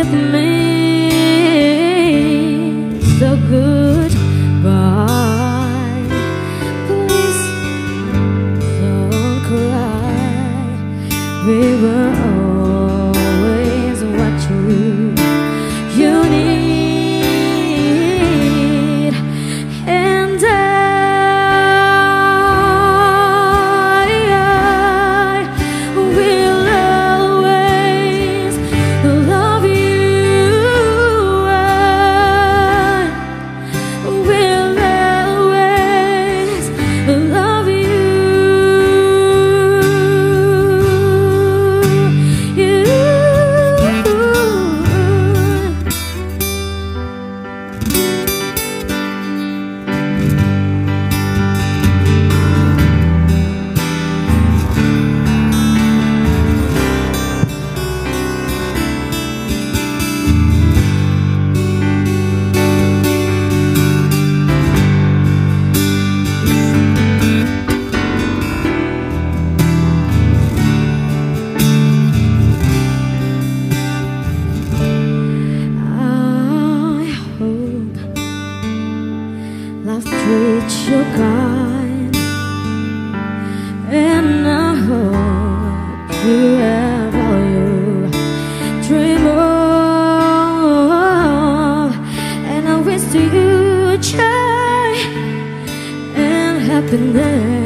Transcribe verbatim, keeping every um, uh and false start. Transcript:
with me. So goodbye, please don't cry. We were always what you you need, and I, I will always love you. I will always love you. You. Love treats you kind, and I hope you have all you dream of, and I wish you joy and happiness.